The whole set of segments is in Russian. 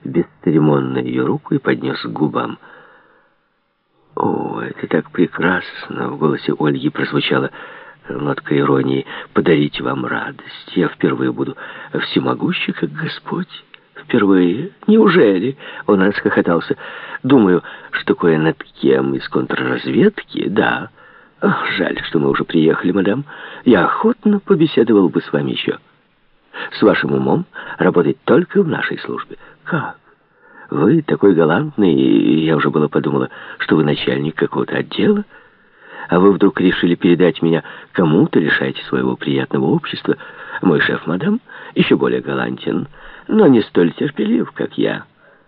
бесцеремонно ее руку и поднес к губам. «О, это так прекрасно!» — в голосе Ольги прозвучала нотка иронии. «Подарить вам радость. Я впервые буду всемогущий, как Господь. Впервые? Неужели?» Он расхохотался. «Думаю, что кое над кем из контрразведки, да. Ах, жаль, что мы уже приехали, мадам. Я охотно побеседовал бы с вами еще. С вашим умом работать только в нашей службе». «Как? Вы такой галантный, и я уже было подумала, что вы начальник какого-то отдела, а вы вдруг решили передать меня кому-то, лишаете своего приятного общества. Мой шеф, мадам, еще более галантен, но не столь терпелив, как я».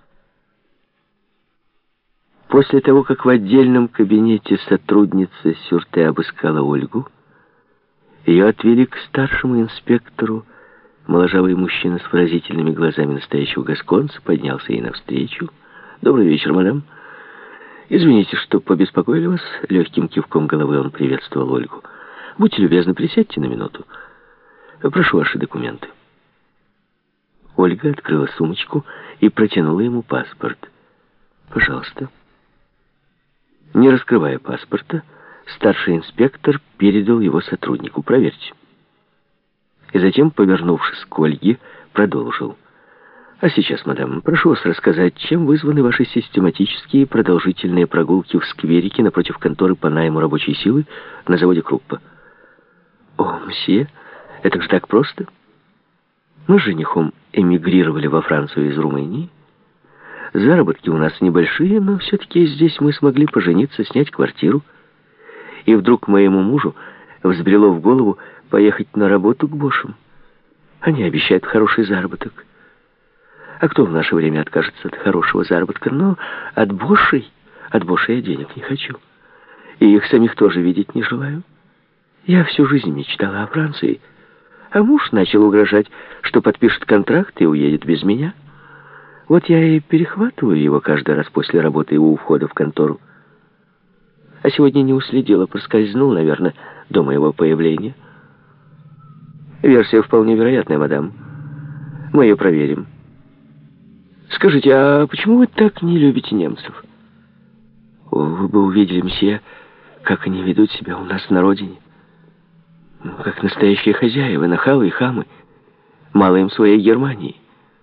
После того, как в отдельном кабинете сотрудница Сюрте обыскала Ольгу, ее отвели к старшему инспектору. Моложавый мужчина с выразительными глазами настоящего гасконца поднялся ей навстречу. «Добрый вечер, мадам. Извините, что побеспокоили вас». Легким кивком головы он приветствовал Ольгу. «Будьте любезны, присядьте на минуту. Прошу ваши документы». Ольга открыла сумочку и протянула ему паспорт. «Пожалуйста». Не раскрывая паспорта, старший инспектор передал его сотруднику. «Проверьте». И затем, повернувшись к Ольге, продолжил. «А сейчас, мадам, прошу вас рассказать, чем вызваны ваши систематические продолжительные прогулки в скверике напротив конторы по найму рабочей силы на заводе Круппа». «О, мсье, это же так просто. Мы с женихом эмигрировали во Францию из Румынии. Заработки у нас небольшие, но все-таки здесь мы смогли пожениться, снять квартиру. И вдруг моему мужу взбрело в голову поехать на работу к Бошам. Они обещают хороший заработок. А кто в наше время откажется от хорошего заработка? Но от Бошей я денег не хочу. И их самих тоже видеть не желаю. Я всю жизнь мечтала о Франции. А муж начал угрожать, что подпишет контракт и уедет без меня. Вот я и перехватываю его каждый раз после работы у входа в контору. А сегодня не уследила, проскользнул, наверное, до моего появления. Версия вполне вероятная, мадам. Мы ее проверим. Скажите, а почему вы так не любите немцев? Вы бы увидели, мсье, как они ведут себя у нас на родине. Как настоящие хозяева, нахалы и хамы. Мало им своей Германии.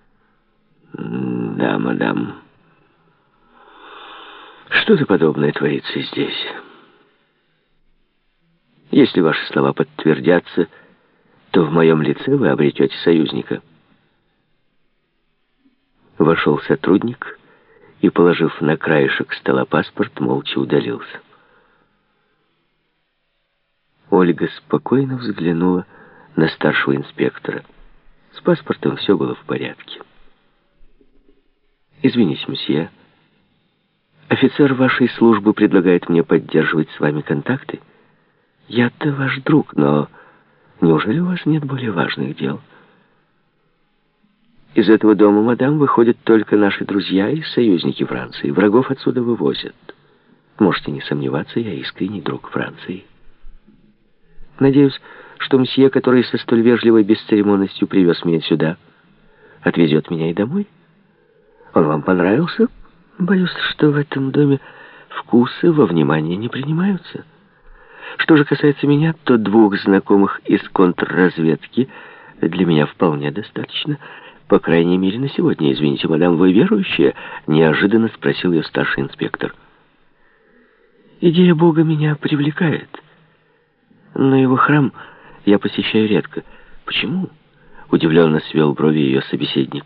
Да, мадам. Что-то подобное творится здесь. Если ваши слова подтвердятся, то в моем лице вы обретете союзника». Вошел сотрудник и, положив на краешек стола паспорт, молча удалился. Ольга спокойно взглянула на старшего инспектора. С паспортом все было в порядке. «Извините, мсье, офицер вашей службы предлагает мне поддерживать с вами контакты. Я-то ваш друг, но неужели у вас нет более важных дел? Из этого дома, мадам, выходят только наши друзья и союзники Франции. Врагов отсюда вывозят. Можете не сомневаться, я искренний друг Франции. Надеюсь, что мсье, который со столь вежливой бесцеремонностью привез меня сюда, отвезет меня и домой. Он вам понравился? Боюсь, что в этом доме вкусы во внимание не принимаются. Что же касается меня, то 2 знакомых из контрразведки для меня вполне достаточно. По крайней мере, на сегодня. Извините, мадам, вы верующая?» Неожиданно спросил ее старший инспектор. «Идея Бога меня привлекает, но его храм я посещаю редко». «Почему?» — удивленно свел брови ее собеседник.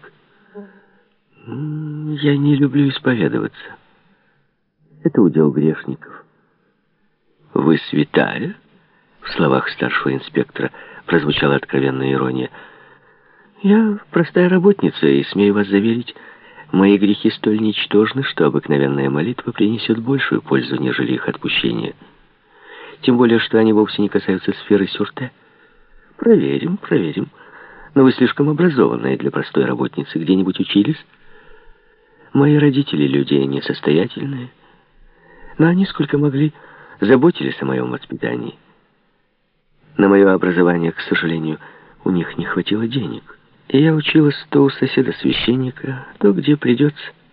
«Я не люблю исповедоваться. Это удел грешников». «Вы святая?» В словах старшего инспектора прозвучала откровенная ирония. «Я простая работница, и, смею вас заверить, мои грехи столь ничтожны, что обыкновенная молитва принесет большую пользу, нежели их отпущение. Тем более, что они вовсе не касаются сферы Сюрте. Проверим. Но вы слишком образованная для простой работницы. Где-нибудь учились? Мои родители люди несостоятельные, но они, сколько могли, заботились о моем воспитании. На мое образование, к сожалению, у них не хватило денег». И я училась то у соседа-священника, то где придется.